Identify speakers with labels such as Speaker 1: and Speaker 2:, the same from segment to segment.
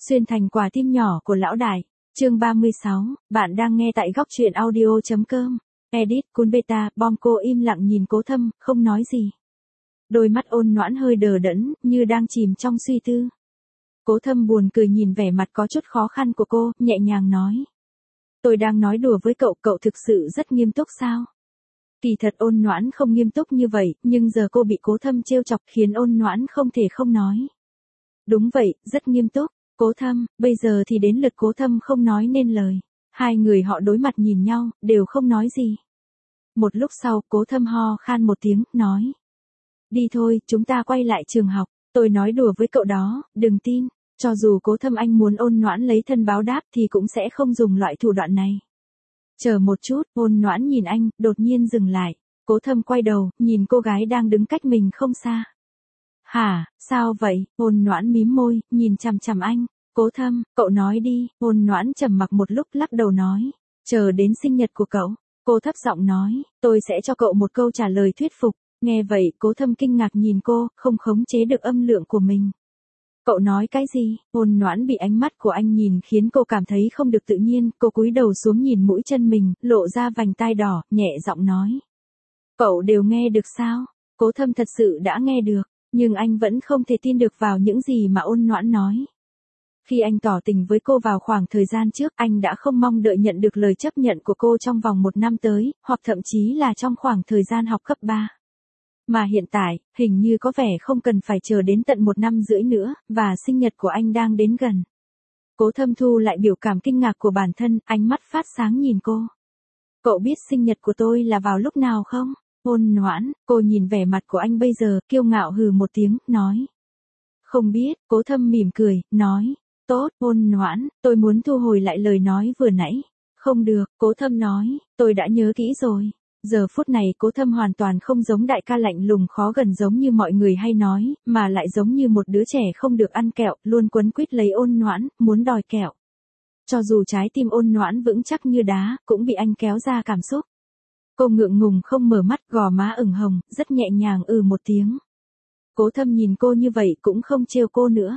Speaker 1: Xuyên thành quả tim nhỏ của lão đại. Chương 36, bạn đang nghe tại góc truyện audio.com. Edit, Kun Beta, Bom. Cô im lặng nhìn Cố Thâm, không nói gì. Đôi mắt ôn noãn hơi đờ đẫn, như đang chìm trong suy tư. Cố Thâm buồn cười nhìn vẻ mặt có chút khó khăn của cô, nhẹ nhàng nói. Tôi đang nói đùa với cậu, cậu thực sự rất nghiêm túc sao? Kỳ thật ôn noãn không nghiêm túc như vậy, nhưng giờ cô bị Cố Thâm trêu chọc khiến ôn noãn không thể không nói. Đúng vậy, rất nghiêm túc. Cố Thâm, bây giờ thì đến lượt Cố Thâm không nói nên lời. Hai người họ đối mặt nhìn nhau, đều không nói gì. Một lúc sau, Cố Thâm ho khan một tiếng, nói. Đi thôi, chúng ta quay lại trường học. Tôi nói đùa với cậu đó, đừng tin. Cho dù Cố Thâm anh muốn ôn noãn lấy thân báo đáp thì cũng sẽ không dùng loại thủ đoạn này. Chờ một chút, ôn noãn nhìn anh, đột nhiên dừng lại. Cố Thâm quay đầu, nhìn cô gái đang đứng cách mình không xa. Hả, sao vậy? Ôn noãn mím môi, nhìn chằm chằm anh. Cố Thâm, cậu nói đi. Ôn noãn trầm mặc một lúc lắc đầu nói. Chờ đến sinh nhật của cậu. Cô thấp giọng nói, tôi sẽ cho cậu một câu trả lời thuyết phục. Nghe vậy, Cố Thâm kinh ngạc nhìn cô, không khống chế được âm lượng của mình. Cậu nói cái gì? Ôn noãn bị ánh mắt của anh nhìn khiến cô cảm thấy không được tự nhiên. Cô cúi đầu xuống nhìn mũi chân mình, lộ ra vành tai đỏ, nhẹ giọng nói. Cậu đều nghe được sao? Cố Thâm thật sự đã nghe được. Nhưng anh vẫn không thể tin được vào những gì mà ôn noãn nói. Khi anh tỏ tình với cô vào khoảng thời gian trước, anh đã không mong đợi nhận được lời chấp nhận của cô trong vòng 1 năm tới, hoặc thậm chí là trong khoảng thời gian học cấp 3. Mà hiện tại, hình như có vẻ không cần phải chờ đến tận 1 năm rưỡi nữa, và sinh nhật của anh đang đến gần. Cố Thâm thu lại biểu cảm kinh ngạc của bản thân, ánh mắt phát sáng nhìn cô. Cậu biết sinh nhật của tôi là vào lúc nào không? Ôn noãn, cô nhìn vẻ mặt của anh bây giờ, kiêu ngạo hừ một tiếng, nói. Không biết, Cố Thâm mỉm cười, nói. Tốt, ôn noãn, tôi muốn thu hồi lại lời nói vừa nãy. Không được, Cố Thâm nói, tôi đã nhớ kỹ rồi. Giờ phút này Cố Thâm hoàn toàn không giống đại ca lạnh lùng khó gần giống như mọi người hay nói, mà lại giống như một đứa trẻ không được ăn kẹo, luôn quấn quýt lấy ôn noãn, muốn đòi kẹo. Cho dù trái tim ôn noãn vững chắc như đá, cũng bị anh kéo ra cảm xúc. Cô ngượng ngùng không mở mắt, gò má ửng hồng, rất nhẹ nhàng một tiếng. Cố Thâm nhìn cô như vậy cũng không trêu cô nữa.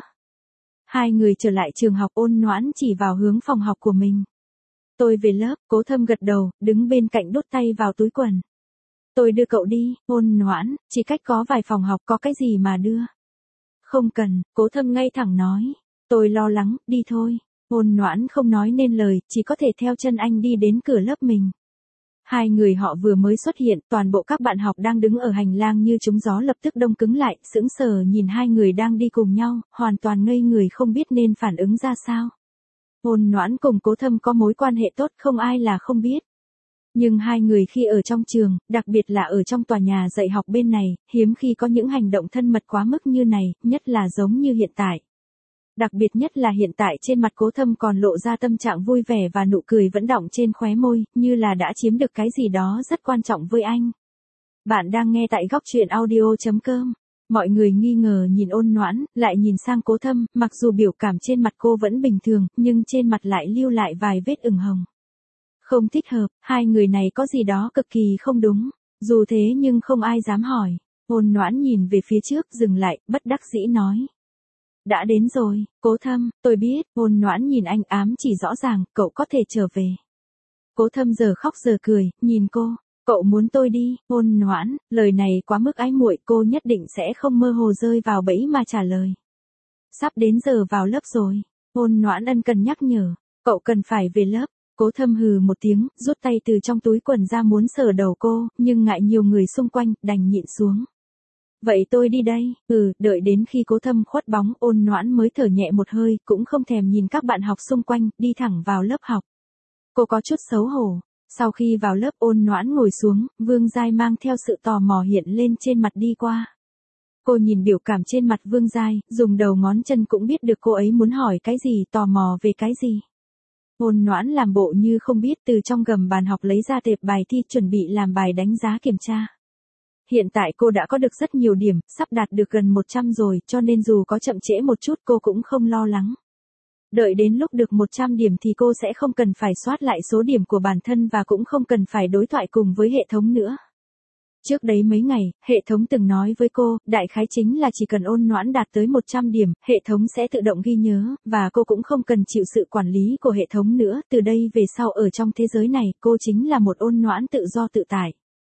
Speaker 1: Hai người trở lại trường học, ôn noãn chỉ vào hướng phòng học của mình. Tôi về lớp. Cố Thâm gật đầu, đứng bên cạnh đút tay vào túi quần. Tôi đưa cậu đi. Ôn noãn, chỉ cách có vài phòng học, có cái gì mà đưa. Không cần, Cố Thâm ngay thẳng nói. Tôi lo lắng, đi thôi. Ôn noãn không nói nên lời, chỉ có thể theo chân anh đi đến cửa lớp mình. Hai người họ vừa mới xuất hiện, toàn bộ các bạn học đang đứng ở hành lang như trúng gió lập tức đông cứng lại, sững sờ nhìn hai người đang đi cùng nhau, hoàn toàn ngây người không biết nên phản ứng ra sao. Ôn noãn cùng Cố Thâm có mối quan hệ tốt, không ai là không biết. Nhưng hai người khi ở trong trường, đặc biệt là ở trong tòa nhà dạy học bên này, hiếm khi có những hành động thân mật quá mức như này, nhất là giống như hiện tại. Đặc biệt nhất là hiện tại trên mặt Cố Thâm còn lộ ra tâm trạng vui vẻ và nụ cười vẫn đọng trên khóe môi, như là đã chiếm được cái gì đó rất quan trọng với anh. Bạn đang nghe tại góc truyện audio.com. Mọi người nghi ngờ nhìn ôn noãn, lại nhìn sang Cố Thâm, mặc dù biểu cảm trên mặt cô vẫn bình thường, nhưng trên mặt lại lưu lại vài vết ửng hồng. Không thích hợp, hai người này có gì đó cực kỳ không đúng. Dù thế nhưng không ai dám hỏi. Ôn noãn nhìn về phía trước, dừng lại, bất đắc dĩ nói. Đã đến rồi, Cố Thâm, tôi biết. Ôn noãn nhìn anh ám chỉ rõ ràng, cậu có thể trở về. Cố Thâm giờ khóc giờ cười, nhìn cô. Cậu muốn tôi đi? Ôn noãn, lời này quá mức ái muội, cô nhất định sẽ không mơ hồ rơi vào bẫy mà trả lời. Sắp đến giờ vào lớp rồi. Ôn noãn ân cần nhắc nhở, cậu cần phải về lớp. Cố Thâm hừ một tiếng, rút tay từ trong túi quần ra muốn sờ đầu cô, nhưng ngại nhiều người xung quanh, đành nhịn xuống. Vậy tôi đi đây. Đợi đến khi Cố Thâm khuất bóng, ôn noãn mới thở nhẹ một hơi, cũng không thèm nhìn các bạn học xung quanh, đi thẳng vào lớp học. Cô có chút xấu hổ. Sau khi vào lớp, ôn noãn ngồi xuống, Vương Giai mang theo sự tò mò hiện lên trên mặt đi qua. Cô nhìn biểu cảm trên mặt Vương Giai, dùng đầu ngón chân cũng biết được cô ấy muốn hỏi cái gì, tò mò về cái gì. Ôn noãn làm bộ như không biết, từ trong gầm bàn học lấy ra tệp bài thi chuẩn bị làm bài đánh giá kiểm tra. Hiện tại cô đã có được rất nhiều điểm, sắp đạt được gần 100 rồi, cho nên dù có chậm trễ một chút cô cũng không lo lắng. Đợi đến lúc được 100 điểm thì cô sẽ không cần phải soát lại số điểm của bản thân và cũng không cần phải đối thoại cùng với hệ thống nữa. Trước đấy mấy ngày, hệ thống từng nói với cô, đại khái chính là chỉ cần Ôn Noãn đạt tới 100 điểm, hệ thống sẽ tự động ghi nhớ, và cô cũng không cần chịu sự quản lý của hệ thống nữa, từ đây về sau ở trong thế giới này, cô chính là một Ôn Noãn tự do tự tại.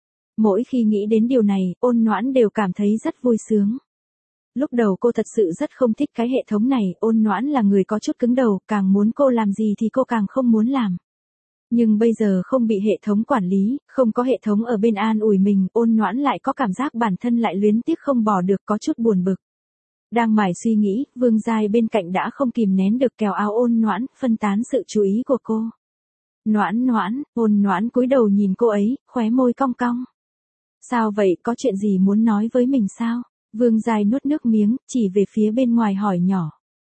Speaker 1: Mỗi khi nghĩ đến điều này, Ôn Noãn đều cảm thấy rất vui sướng. Lúc đầu cô thật sự rất không thích cái hệ thống này, Ôn Noãn là người có chút cứng đầu, càng muốn cô làm gì thì cô càng không muốn làm. Nhưng bây giờ không bị hệ thống quản lý, không có hệ thống ở bên an ủi mình, Ôn Noãn lại có cảm giác bản thân lại luyến tiếc không bỏ được, có chút buồn bực. Đang mải suy nghĩ, Vương Giai bên cạnh đã không kìm nén được kéo áo Ôn Noãn, phân tán sự chú ý của cô. Noãn Noãn, Ôn Noãn cúi đầu nhìn cô ấy, khóe môi cong cong. Sao vậy, có chuyện gì muốn nói với mình sao? Vương Giai nuốt nước miếng, chỉ về phía bên ngoài hỏi nhỏ.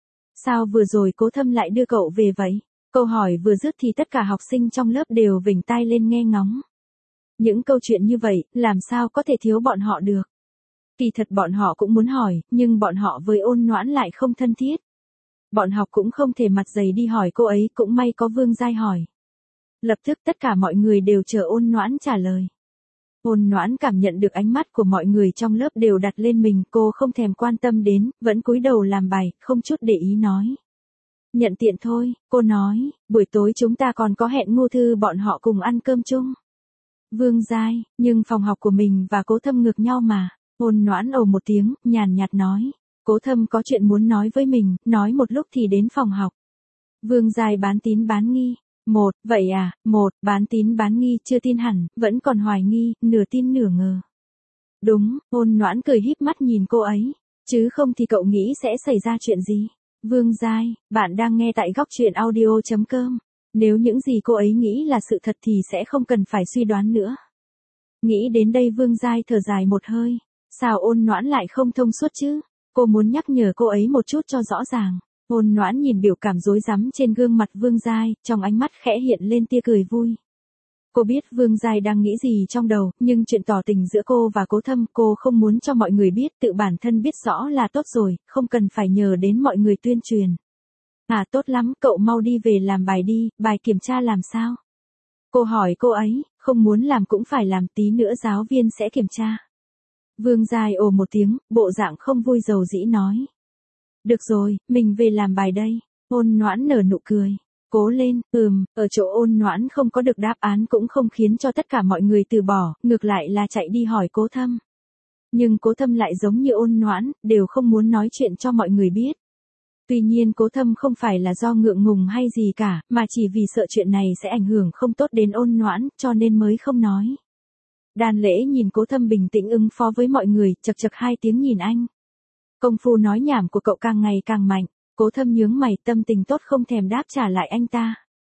Speaker 1: Sao vừa rồi Cố Thâm lại đưa cậu về vậy? Câu hỏi vừa dứt thì tất cả học sinh trong lớp đều vểnh tai lên nghe ngóng. Những câu chuyện như vậy, làm sao có thể thiếu bọn họ được? Kỳ thật bọn họ cũng muốn hỏi, nhưng bọn họ với Ôn Noãn lại không thân thiết. Bọn học cũng không thể mặt dày đi hỏi cô ấy, cũng may có Vương Giai hỏi. Lập tức tất cả mọi người đều chờ Ôn Noãn trả lời. Ôn Noãn cảm nhận được ánh mắt của mọi người trong lớp đều đặt lên mình, cô không thèm quan tâm đến, vẫn cúi đầu làm bài, không chút để ý nói. Nhận tiện thôi, cô nói, buổi tối chúng ta còn có hẹn Ngô Thư bọn họ cùng ăn cơm chung. Vương Giai, nhưng phòng học của mình và Cố Thâm ngược nhau mà. Ôn Noãn ồ một tiếng, nhàn nhạt nói. Cố Thâm có chuyện muốn nói với mình, nói một lúc thì đến phòng học. Vương Giai bán tín bán nghi. Vậy à, bán tín bán nghi chưa tin hẳn, vẫn còn hoài nghi, nửa tin nửa ngờ. Đúng, Ôn Noãn cười híp mắt nhìn cô ấy. Chứ không thì cậu nghĩ sẽ xảy ra chuyện gì? Vương Giai, bạn đang nghe tại góc truyện audio.com. Nếu những gì cô ấy nghĩ là sự thật thì sẽ không cần phải suy đoán nữa. Nghĩ đến đây Vương Giai thở dài một hơi. Sao Ôn Noãn lại không thông suốt chứ? Cô muốn nhắc nhở cô ấy một chút cho rõ ràng. Ôn Noãn nhìn biểu cảm rối rắm trên gương mặt Vương Giai, trong ánh mắt khẽ hiện lên tia cười vui. Cô biết Vương Giai đang nghĩ gì trong đầu, nhưng chuyện tỏ tình giữa cô và Cố Thâm cô không muốn cho mọi người biết, tự bản thân biết rõ là tốt rồi, không cần phải nhờ đến mọi người tuyên truyền. À tốt lắm, cậu mau đi về làm bài đi, bài kiểm tra làm sao? Cô hỏi cô ấy, không muốn làm cũng phải làm, tí nữa giáo viên sẽ kiểm tra. Vương Giai ồ một tiếng, bộ dạng không vui dầu dĩ nói. Được rồi, mình về làm bài đây. Ôn Noãn nở nụ cười. Cố lên, ở chỗ Ôn Noãn không có được đáp án cũng không khiến cho tất cả mọi người từ bỏ, ngược lại là chạy đi hỏi Cố Thâm. Nhưng Cố Thâm lại giống như Ôn Noãn, đều không muốn nói chuyện cho mọi người biết. Tuy nhiên Cố Thâm không phải là do ngượng ngùng hay gì cả, mà chỉ vì sợ chuyện này sẽ ảnh hưởng không tốt đến Ôn Noãn, cho nên mới không nói. Đan Lễ nhìn Cố Thâm bình tĩnh ứng phó với mọi người, chật chật hai tiếng nhìn anh. Công phu nói nhảm của cậu càng ngày càng mạnh. Cố Thâm nhướng mày, tâm tình tốt không thèm đáp trả lại anh ta.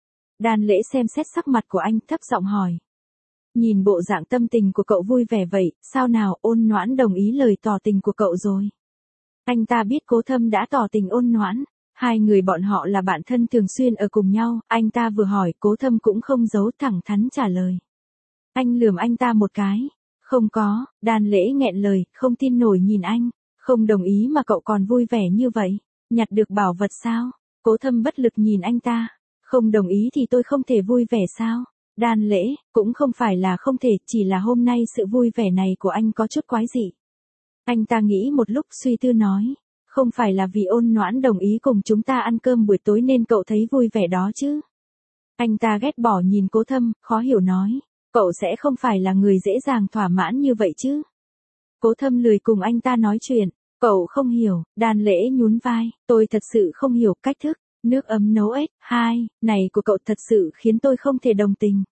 Speaker 1: Đan Lễ xem xét sắc mặt của anh, thấp giọng hỏi. Nhìn bộ dạng tâm tình của cậu vui vẻ vậy, sao nào? Ôn Noãn đồng ý lời tỏ tình của cậu rồi. Anh ta biết Cố Thâm đã tỏ tình Ôn Noãn. Hai người bọn họ là bạn thân thường xuyên ở cùng nhau, anh ta vừa hỏi, Cố Thâm cũng không giấu, thẳng thắn trả lời. Anh lườm anh ta một cái. Không có, Đan Lễ nghẹn lời, không tin nổi nhìn anh. Không đồng ý mà cậu còn vui vẻ như vậy. Nhặt được bảo vật sao? Cố Thâm bất lực nhìn anh ta. Không đồng ý thì tôi không thể vui vẻ sao? Đan Lễ, cũng không phải là không thể, chỉ là hôm nay sự vui vẻ này của anh có chút quái dị. Anh ta nghĩ một lúc suy tư nói. Không phải là vì Ôn Noãn đồng ý cùng chúng ta ăn cơm buổi tối nên cậu thấy vui vẻ đó chứ? Anh ta ghét bỏ nhìn Cố Thâm, khó hiểu nói. Cậu sẽ không phải là người dễ dàng thỏa mãn như vậy chứ? Cố Thâm lười cùng anh ta nói chuyện. Cậu không hiểu, Đan Lễ nhún vai, tôi thật sự không hiểu cách thức, nước ấm nấu ếch, này của cậu thật sự khiến tôi không thể đồng tình.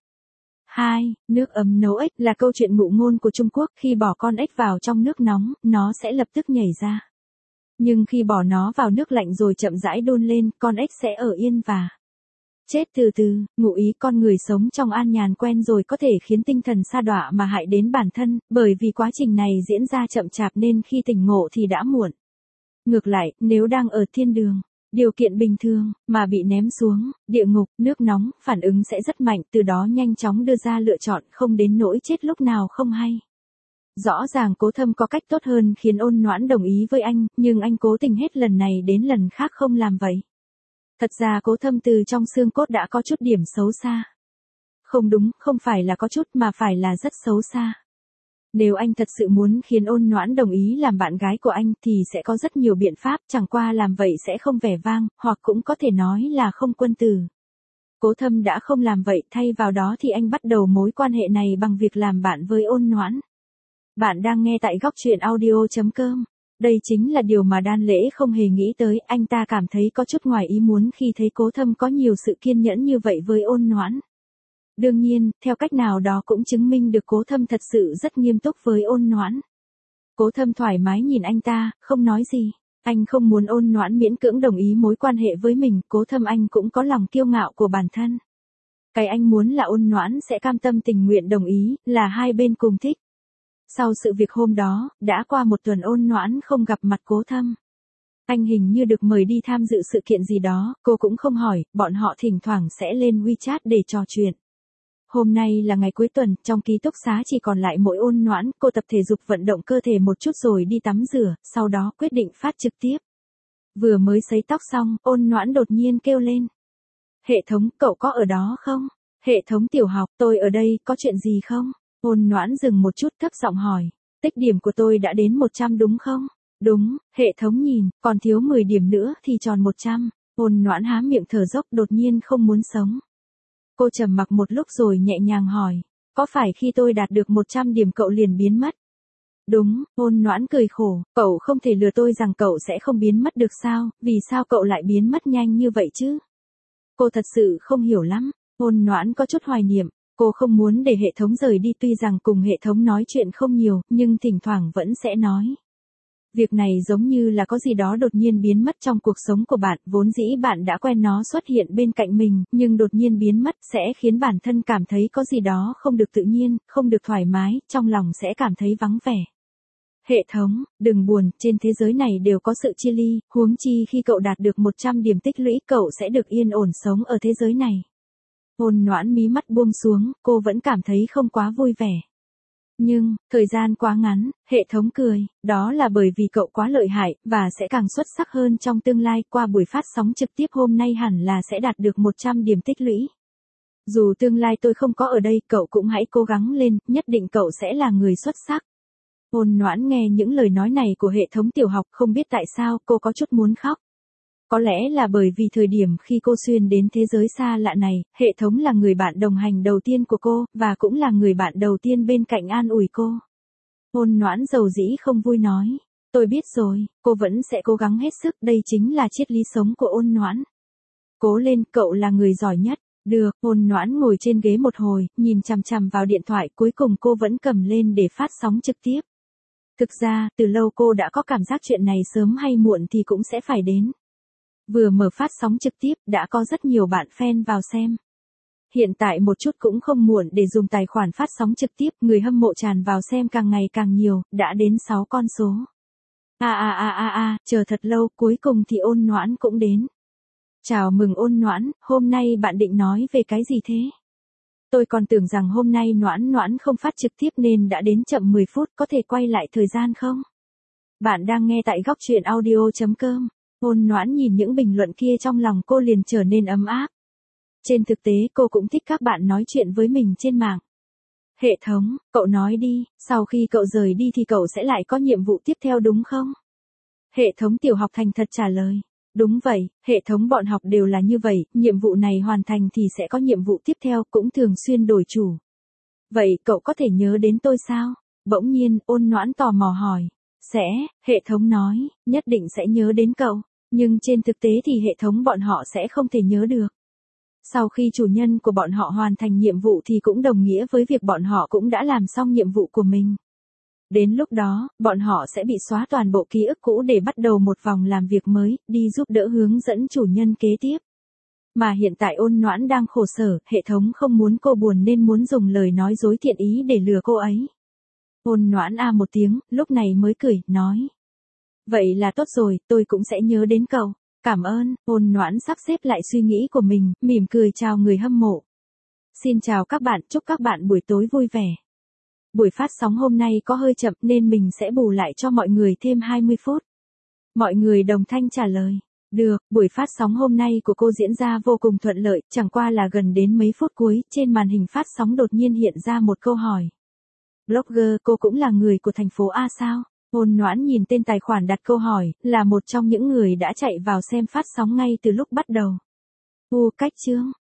Speaker 1: Nước ấm nấu ếch là câu chuyện ngụ ngôn của Trung Quốc, khi bỏ con ếch vào trong nước nóng, nó sẽ lập tức nhảy ra. Nhưng khi bỏ nó vào nước lạnh rồi chậm rãi đun lên, con ếch sẽ ở yên và chết từ từ, ngụ ý con người sống trong an nhàn quen rồi có thể khiến tinh thần sa đọa mà hại đến bản thân, bởi vì quá trình này diễn ra chậm chạp nên khi tỉnh ngộ thì đã muộn. Ngược lại, nếu đang ở thiên đường, điều kiện bình thường, mà bị ném xuống, địa ngục, nước nóng, phản ứng sẽ rất mạnh, từ đó nhanh chóng đưa ra lựa chọn, không đến nỗi chết lúc nào không hay. Rõ ràng Cố Thâm có cách tốt hơn khiến Ôn Noãn đồng ý với anh, nhưng anh cố tình hết lần này đến lần khác không làm vậy. Thật ra Cố Thâm từ trong xương cốt đã có chút điểm xấu xa. Không đúng, không phải là có chút mà phải là rất xấu xa. Nếu anh thật sự muốn khiến Ôn Noãn đồng ý làm bạn gái của anh thì sẽ có rất nhiều biện pháp, chẳng qua làm vậy sẽ không vẻ vang, hoặc cũng có thể nói là không quân tử. Cố Thâm đã không làm vậy, thay vào đó thì anh bắt đầu mối quan hệ này bằng việc làm bạn với Ôn Noãn. Bạn đang nghe tại góc truyện audio.com. Đây chính là điều mà Đan Lễ không hề nghĩ tới, anh ta cảm thấy có chút ngoài ý muốn khi thấy Cố Thâm có nhiều sự kiên nhẫn như vậy với Ôn Noãn. Đương nhiên, theo cách nào đó cũng chứng minh được Cố Thâm thật sự rất nghiêm túc với Ôn Noãn. Cố Thâm thoải mái nhìn anh ta, không nói gì. Anh không muốn Ôn Noãn miễn cưỡng đồng ý mối quan hệ với mình, Cố Thâm anh cũng có lòng kiêu ngạo của bản thân. Cái anh muốn là Ôn Noãn sẽ cam tâm tình nguyện đồng ý, là hai bên cùng thích. Sau sự việc hôm đó, đã qua một tuần Ôn Noãn không gặp mặt Cố Thâm. Anh hình như được mời đi tham dự sự kiện gì đó, cô cũng không hỏi, bọn họ thỉnh thoảng sẽ lên WeChat để trò chuyện. Hôm nay là ngày cuối tuần, trong ký túc xá chỉ còn lại mỗi Ôn Noãn, cô tập thể dục vận động cơ thể một chút rồi đi tắm rửa, sau đó quyết định phát trực tiếp. Vừa mới sấy tóc xong, Ôn Noãn đột nhiên kêu lên. Hệ thống, cậu có ở đó không? Hệ thống tiểu học, tôi ở đây, có chuyện gì không? Ôn Noãn dừng một chút thấp giọng hỏi. Tích điểm của tôi đã đến 100 đúng không? Đúng, hệ thống nhìn, còn thiếu 10 điểm nữa thì tròn 100. Ôn Noãn há miệng thở dốc đột nhiên không muốn sống. Cô trầm mặc một lúc rồi nhẹ nhàng hỏi. Có phải khi tôi đạt được 100 điểm cậu liền biến mất? Đúng, Ôn Noãn cười khổ, cậu không thể lừa tôi rằng cậu sẽ không biến mất được sao, vì sao cậu lại biến mất nhanh như vậy chứ? Cô thật sự không hiểu lắm, Ôn Noãn có chút hoài niệm, cô không muốn để hệ thống rời đi tuy rằng cùng hệ thống nói chuyện không nhiều, nhưng thỉnh thoảng vẫn sẽ nói. Việc này giống như là có gì đó đột nhiên biến mất trong cuộc sống của bạn, vốn dĩ bạn đã quen nó xuất hiện bên cạnh mình, nhưng đột nhiên biến mất sẽ khiến bản thân cảm thấy có gì đó không được tự nhiên, không được thoải mái, trong lòng sẽ cảm thấy vắng vẻ. Hệ thống, đừng buồn, trên thế giới này đều có sự chia ly, huống chi khi cậu đạt được 100 điểm tích lũy cậu sẽ được yên ổn sống ở thế giới này. Ôn Noãn mí mắt buông xuống, cô vẫn cảm thấy không quá vui vẻ. Nhưng, thời gian quá ngắn, hệ thống cười, đó là bởi vì cậu quá lợi hại, và sẽ càng xuất sắc hơn trong tương lai, qua buổi phát sóng trực tiếp hôm nay hẳn là sẽ đạt được 100 điểm tích lũy. Dù tương lai tôi không có ở đây, cậu cũng hãy cố gắng lên, nhất định cậu sẽ là người xuất sắc. Ôn Noãn nghe những lời nói này của hệ thống tiểu học không biết tại sao cô có chút muốn khóc. Có lẽ là bởi vì thời điểm khi cô xuyên đến thế giới xa lạ này, hệ thống là người bạn đồng hành đầu tiên của cô, và cũng là người bạn đầu tiên bên cạnh an ủi cô. Ôn Noãn dầu dĩ không vui nói. Tôi biết rồi, cô vẫn sẽ cố gắng hết sức, đây chính là triết lý sống của Ôn Noãn. Cố lên, cậu là người giỏi nhất. Được, Ôn Noãn ngồi trên ghế một hồi, nhìn chằm chằm vào điện thoại, cuối cùng cô vẫn cầm lên để phát sóng trực tiếp. Thực ra, từ lâu cô đã có cảm giác chuyện này sớm hay muộn thì cũng sẽ phải đến. Vừa mở phát sóng trực tiếp, đã có rất nhiều bạn fan vào xem. Hiện tại một chút cũng không muộn để dùng tài khoản phát sóng trực tiếp, người hâm mộ tràn vào xem càng ngày càng nhiều, đã đến 6 con số. Chờ thật lâu, cuối cùng thì Ôn Noãn cũng đến. Chào mừng Ôn Noãn, hôm nay bạn định nói về cái gì thế? Tôi còn tưởng rằng hôm nay Noãn không phát trực tiếp nên đã đến chậm 10 phút, có thể quay lại thời gian không? Bạn đang nghe tại góc truyện audio.com. Ôn Noãn nhìn những bình luận kia trong lòng cô liền trở nên ấm áp. Trên thực tế cô cũng thích các bạn nói chuyện với mình trên mạng. Hệ thống, cậu nói đi, sau khi cậu rời đi thì cậu sẽ lại có nhiệm vụ tiếp theo đúng không? Hệ thống tiểu học thành thật trả lời. Đúng vậy, hệ thống bọn học đều là như vậy, nhiệm vụ này hoàn thành thì sẽ có nhiệm vụ tiếp theo, cũng thường xuyên đổi chủ. Vậy cậu có thể nhớ đến tôi sao? Bỗng nhiên, Ôn Noãn tò mò hỏi. Sẽ, hệ thống nói, nhất định sẽ nhớ đến cậu. Nhưng trên thực tế thì hệ thống bọn họ sẽ không thể nhớ được. Sau khi chủ nhân của bọn họ hoàn thành nhiệm vụ thì cũng đồng nghĩa với việc bọn họ cũng đã làm xong nhiệm vụ của mình. Đến lúc đó, bọn họ sẽ bị xóa toàn bộ ký ức cũ để bắt đầu một vòng làm việc mới, đi giúp đỡ hướng dẫn chủ nhân kế tiếp. Mà hiện tại Ôn Noãn đang khổ sở, hệ thống không muốn cô buồn nên muốn dùng lời nói dối thiện ý để lừa cô ấy. Ôn Noãn một tiếng, lúc này mới cười, nói. Vậy là tốt rồi, tôi cũng sẽ nhớ đến cậu. Cảm ơn, Ôn Noãn sắp xếp lại suy nghĩ của mình, mỉm cười chào người hâm mộ. Xin chào các bạn, chúc các bạn buổi tối vui vẻ. Buổi phát sóng hôm nay có hơi chậm nên mình sẽ bù lại cho mọi người thêm 20 phút. Mọi người đồng thanh trả lời. Được, buổi phát sóng hôm nay của cô diễn ra vô cùng thuận lợi, chẳng qua là gần đến mấy phút cuối, trên màn hình phát sóng đột nhiên hiện ra một câu hỏi. Blogger, cô cũng là người của thành phố A sao? Ôn Noãn nhìn tên tài khoản đặt câu hỏi, là một trong những người đã chạy vào xem phát sóng ngay từ lúc bắt đầu. Cách chương.